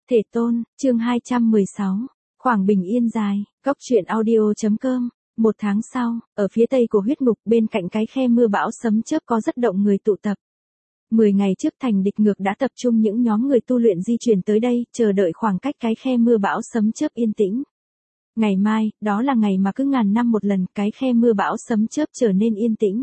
Thể tôn, chương 216, khoảng bình yên dài, góc truyện audio.com. Một tháng sau, ở phía tây của huyết ngục bên cạnh cái khe mưa bão sấm chớp có rất đông người tụ tập. 10 ngày trước thành địch ngược đã tập trung những nhóm người tu luyện di chuyển tới đây, chờ đợi khoảng cách cái khe mưa bão sấm chớp yên tĩnh. Ngày mai, đó là ngày mà cứ ngàn năm một lần cái khe mưa bão sấm chớp trở nên yên tĩnh.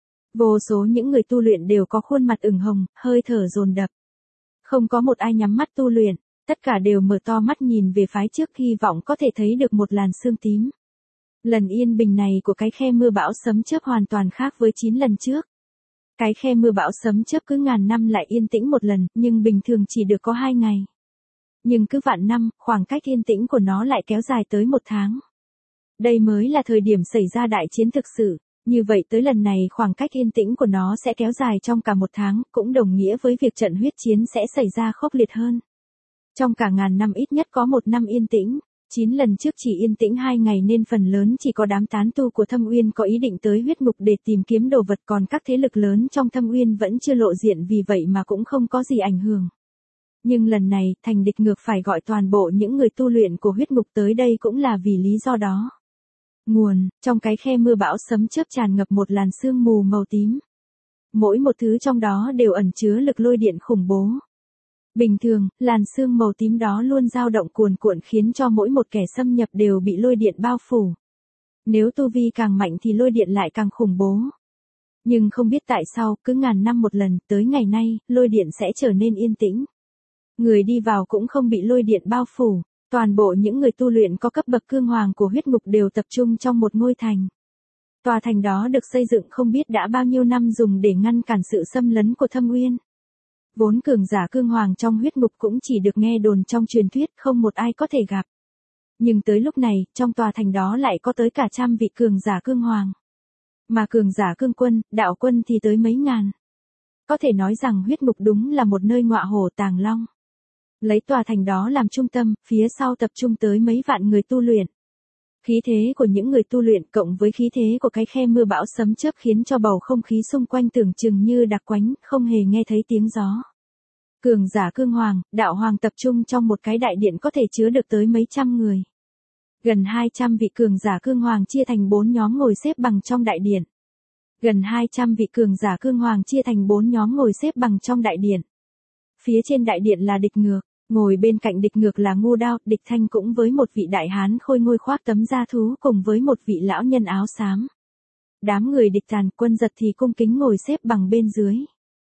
Vô số những người tu luyện đều có khuôn mặt ửng hồng, hơi thở dồn đập. Không có một ai nhắm mắt tu luyện, tất cả đều mở to mắt nhìn về phái trước hy vọng có thể thấy được một làn sương tím. Lần yên bình này của cái khe mưa bão sấm chớp hoàn toàn khác với 9 lần trước. Cái khe mưa bão sấm chớp cứ ngàn năm lại yên tĩnh một lần, nhưng bình thường chỉ được có 2 ngày. Nhưng cứ vạn năm, khoảng cách yên tĩnh của nó lại kéo dài tới 1 tháng. Đây mới là thời điểm xảy ra đại chiến thực sự. Như vậy tới lần này khoảng cách yên tĩnh của nó sẽ kéo dài trong cả 1 tháng, cũng đồng nghĩa với việc trận huyết chiến sẽ xảy ra khốc liệt hơn. Trong cả ngàn năm ít nhất có 1 năm yên tĩnh, 9 lần trước chỉ yên tĩnh 2 ngày nên phần lớn chỉ có đám tán tu của Thâm Uyên có ý định tới huyết ngục để tìm kiếm đồ vật, còn các thế lực lớn trong Thâm Uyên vẫn chưa lộ diện, vì vậy mà cũng không có gì ảnh hưởng. Nhưng lần này, thành địch ngược phải gọi toàn bộ những người tu luyện của huyết ngục tới đây cũng là vì lý do đó. Nguồn, trong cái khe mưa bão sấm chớp tràn ngập một làn sương mù màu tím. Mỗi một thứ trong đó đều ẩn chứa lực lôi điện khủng bố. Bình thường, làn sương màu tím đó luôn dao động cuồn cuộn khiến cho mỗi một kẻ xâm nhập đều bị lôi điện bao phủ. Nếu tu vi càng mạnh thì lôi điện lại càng khủng bố. Nhưng không biết tại sao, cứ ngàn năm một lần, tới ngày nay, lôi điện sẽ trở nên yên tĩnh. Người đi vào cũng không bị lôi điện bao phủ. Toàn bộ những người tu luyện có cấp bậc cương hoàng của huyết ngục đều tập trung trong một ngôi thành. Tòa thành đó được xây dựng không biết đã bao nhiêu năm dùng để ngăn cản sự xâm lấn của Thâm Uyên. Vốn cường giả cương hoàng trong huyết ngục cũng chỉ được nghe đồn trong truyền thuyết, không một ai có thể gặp. Nhưng tới lúc này, trong tòa thành đó lại có tới cả trăm vị cường giả cương hoàng. Mà cường giả cương quân, đạo quân thì tới mấy ngàn. Có thể nói rằng huyết ngục đúng là một nơi ngọa hổ tàng long. Lấy tòa thành đó làm trung tâm, phía sau tập trung tới mấy vạn người tu luyện. Khí thế của những người tu luyện cộng với khí thế của cái khe mưa bão sấm chớp khiến cho bầu không khí xung quanh tưởng chừng như đặc quánh, không hề nghe thấy tiếng gió. Cường giả cương hoàng, đạo hoàng tập trung trong một cái đại điện có thể chứa được tới mấy trăm người. Gần 200 vị cường giả cương hoàng chia thành 4 nhóm ngồi xếp bằng trong đại điện. Gần 200 vị cường giả cương hoàng chia thành 4 nhóm ngồi xếp bằng trong đại điện. Phía trên đại điện là địch ngược. Ngồi bên cạnh địch ngược là Ngô Đao, Địch Thanh cũng với một vị đại hán khôi ngôi khoác tấm da thú cùng với một vị lão nhân áo xám. Đám người Địch Tàn, Quân Giật thì cung kính ngồi xếp bằng bên dưới.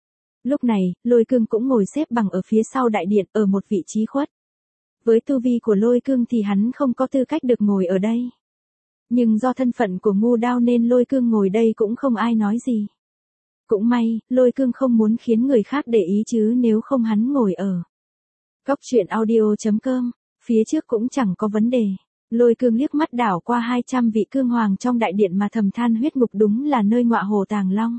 Lúc này, Lôi Cương cũng ngồi xếp bằng ở phía sau đại điện ở một vị trí khuất. Với tu vi của Lôi Cương thì hắn không có tư cách được ngồi ở đây. Nhưng do thân phận của Ngô Đao nên Lôi Cương ngồi đây cũng không ai nói gì. Cũng may, Lôi Cương không muốn khiến người khác để ý chứ nếu không hắn ngồi ở góc truyện audio.com, phía trước cũng chẳng có vấn đề. Lôi Cương liếc mắt đảo qua 200 vị cương hoàng trong đại điện mà thầm than huyết ngục đúng là nơi ngọa hổ tàng long.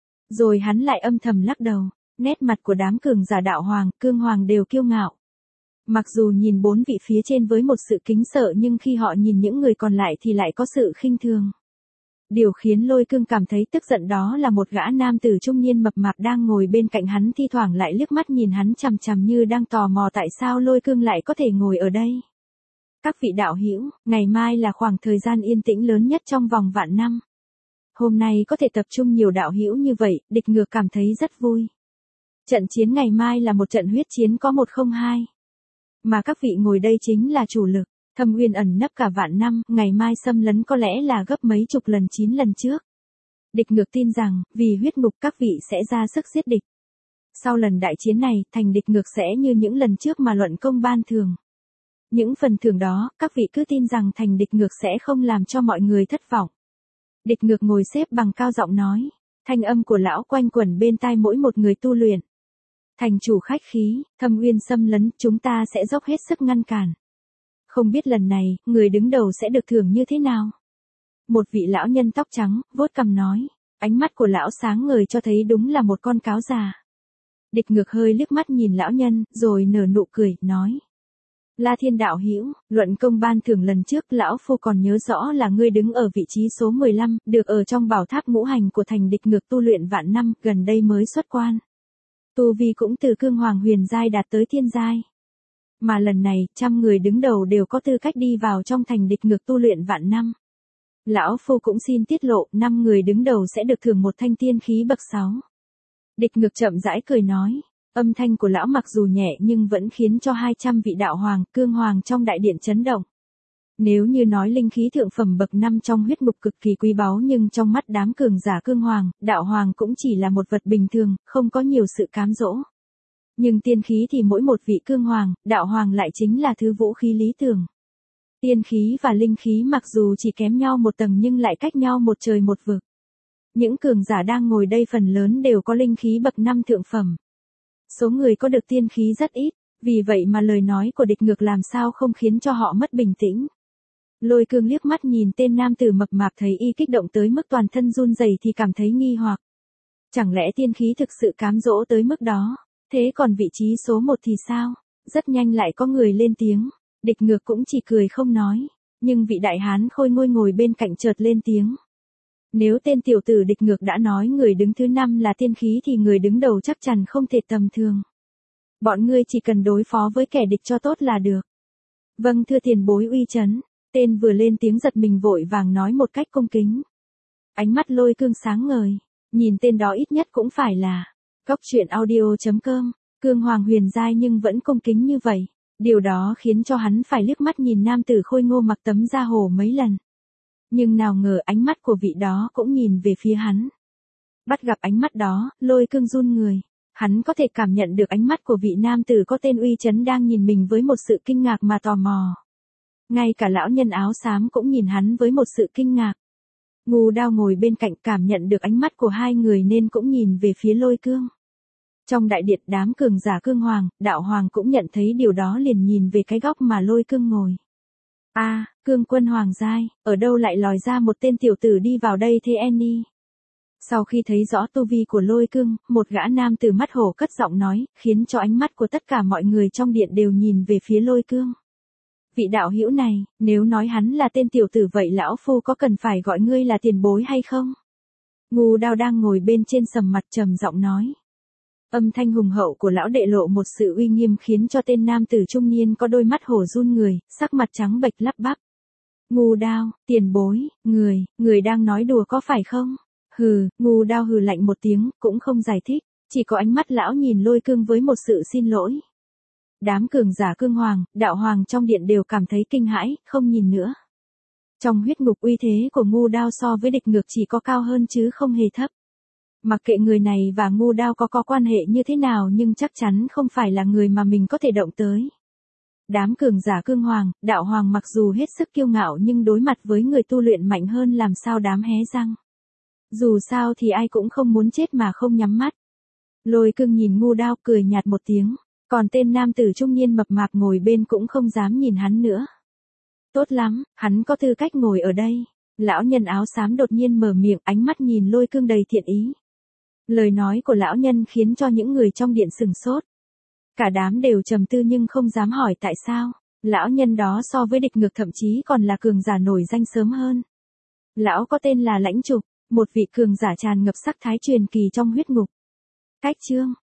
Rồi hắn lại âm thầm lắc đầu, nét mặt của đám cường giả đạo hoàng, cương hoàng đều kiêu ngạo. Mặc dù nhìn 4 vị phía trên với một sự kính sợ nhưng khi họ nhìn những người còn lại thì lại có sự khinh thường. Điều khiến Lôi Cương cảm thấy tức giận đó là một gã nam tử trung niên mập mạp đang ngồi bên cạnh hắn thi thoảng lại liếc mắt nhìn hắn chằm chằm như đang tò mò tại sao Lôi Cương lại có thể ngồi ở đây. Các vị đạo hữu, ngày mai là khoảng thời gian yên tĩnh lớn nhất trong vòng vạn năm. Hôm nay có thể tập trung nhiều đạo hữu như vậy, địch ngược cảm thấy rất vui. Trận chiến ngày mai là một trận huyết chiến có 102. Mà các vị ngồi đây chính là chủ lực. Thâm Uyên ẩn nấp cả vạn năm, ngày mai xâm lấn có lẽ là gấp mấy chục lần 9 lần trước. Địch ngược tin rằng, vì huyết ngục các vị sẽ ra sức giết địch. Sau lần đại chiến này, thành địch ngược sẽ như những lần trước mà luận công ban thưởng. Những phần thưởng đó, các vị cứ tin rằng thành địch ngược sẽ không làm cho mọi người thất vọng. Địch ngược ngồi xếp bằng cao giọng nói, thanh âm của lão quanh quẩn bên tai mỗi một người tu luyện. Thành chủ khách khí, Thâm Uyên xâm lấn, chúng ta sẽ dốc hết sức ngăn cản. Không biết lần này, người đứng đầu sẽ được thưởng như thế nào? Một vị lão nhân tóc trắng, vuốt cằm nói. Ánh mắt của lão sáng ngời cho thấy đúng là một con cáo già. Địch ngược hơi liếc mắt nhìn lão nhân, rồi nở nụ cười, nói. La Thiên đạo hữu, luận công ban thưởng lần trước lão phu còn nhớ rõ là ngươi đứng ở vị trí số 15, được ở trong bảo tháp ngũ hành của thành địch ngược tu luyện vạn năm, gần đây mới xuất quan. Tu vi cũng từ cương hoàng huyền giai đạt tới thiên giai. Mà lần này, 100 người đứng đầu đều có tư cách đi vào trong thành địch ngược tu luyện vạn năm. Lão Phu cũng xin tiết lộ, 5 người đứng đầu sẽ được thưởng một thanh tiên khí bậc 6. Địch ngược chậm rãi cười nói, âm thanh của lão mặc dù nhẹ nhưng vẫn khiến cho 200 vị đạo hoàng, cương hoàng trong đại điện chấn động. Nếu như nói linh khí thượng phẩm bậc 5 trong huyết ngục cực kỳ quý báu nhưng trong mắt đám cường giả cương hoàng, đạo hoàng cũng chỉ là một vật bình thường, không có nhiều sự cám dỗ. Nhưng tiên khí thì mỗi một vị cương hoàng, đạo hoàng lại chính là thứ vũ khí lý tưởng. Tiên khí và linh khí mặc dù chỉ kém nhau một tầng nhưng lại cách nhau một trời một vực. Những cường giả đang ngồi đây phần lớn đều có linh khí bậc 5 thượng phẩm. Số người có được tiên khí rất ít, vì vậy mà lời nói của địch ngược làm sao không khiến cho họ mất bình tĩnh. Lôi Cương liếc mắt nhìn tên nam tử mập mạp thấy y kích động tới mức toàn thân run rẩy thì cảm thấy nghi hoặc. Chẳng lẽ tiên khí thực sự cám dỗ tới mức đó? Thế còn vị trí số 1 thì sao? Rất nhanh lại có người lên tiếng. Địch ngược cũng chỉ cười không nói. Nhưng vị đại hán khôi ngôi ngồi bên cạnh chợt lên tiếng. Nếu tên tiểu tử địch ngược đã nói người đứng thứ 5 là tiên khí thì người đứng đầu chắc chắn không thể tầm thường. Bọn ngươi chỉ cần đối phó với kẻ địch cho tốt là được. Vâng thưa tiền bối uy chấn. Tên vừa lên tiếng giật mình vội vàng nói một cách cung kính. Ánh mắt Lôi Cương sáng ngời. Nhìn tên đó ít nhất cũng phải là Cóc truyện audio.com, cương hoàng huyền giai nhưng vẫn cung kính như vậy. Điều đó khiến cho hắn phải liếc mắt nhìn nam tử khôi ngô mặc tấm da hổ mấy lần. Nhưng nào ngờ ánh mắt của vị đó cũng nhìn về phía hắn. Bắt gặp ánh mắt đó, Lôi Cương run người. Hắn có thể cảm nhận được ánh mắt của vị nam tử có tên uy chấn đang nhìn mình với một sự kinh ngạc mà tò mò. Ngay cả lão nhân áo xám cũng nhìn hắn với một sự kinh ngạc. Ngưu Đao ngồi bên cạnh cảm nhận được ánh mắt của hai người nên cũng nhìn về phía Lôi Cương. Trong đại điện đám cường giả cương hoàng, đạo hoàng cũng nhận thấy điều đó liền nhìn về cái góc mà Lôi Cương ngồi. Cương quân hoàng giai, ở đâu lại lòi ra một tên tiểu tử đi vào đây thế Annie? Sau khi thấy rõ tu vi của Lôi Cương, một gã nam tử mắt hổ cất giọng nói, khiến cho ánh mắt của tất cả mọi người trong điện đều nhìn về phía Lôi Cương. Vị đạo hữu này, nếu nói hắn là tên tiểu tử vậy lão phu có cần phải gọi ngươi là tiền bối hay không? Ngưu Đao đang ngồi bên trên sầm mặt trầm giọng nói. Âm thanh hùng hậu của lão đệ lộ một sự uy nghiêm khiến cho tên nam tử trung niên có đôi mắt hổ run người, sắc mặt trắng bệch lắp bắp. Ngưu Đao, tiền bối, người đang nói đùa có phải không? Hừ, Ngưu Đao hừ lạnh một tiếng, cũng không giải thích, chỉ có ánh mắt lão nhìn Lôi Cương với một sự xin lỗi. Đám cường giả cương hoàng, đạo hoàng trong điện đều cảm thấy kinh hãi, không nhìn nữa. Trong huyết ngục uy thế của Ngưu Đao so với địch ngược chỉ có cao hơn chứ không hề thấp. Mặc kệ người này và Ngưu Đao có quan hệ như thế nào nhưng chắc chắn không phải là người mà mình có thể động tới. Đám cường giả cương hoàng, đạo hoàng mặc dù hết sức kiêu ngạo nhưng đối mặt với người tu luyện mạnh hơn làm sao dám hé răng. Dù sao thì ai cũng không muốn chết mà không nhắm mắt. Lôi Cương nhìn Ngưu Đao cười nhạt một tiếng, còn tên nam tử trung niên mập mạp ngồi bên cũng không dám nhìn hắn nữa. Tốt lắm, hắn có tư cách ngồi ở đây. Lão nhân áo xám đột nhiên mở miệng, ánh mắt nhìn Lôi Cương đầy thiện ý. Lời nói của lão nhân khiến cho những người trong điện sửng sốt. Cả đám đều trầm tư nhưng không dám hỏi tại sao. Lão nhân đó so với địch ngược thậm chí còn là cường giả nổi danh sớm hơn. Lão có tên là Lãnh Trục, một vị cường giả tràn ngập sắc thái truyền kỳ trong huyết ngục. Cách chương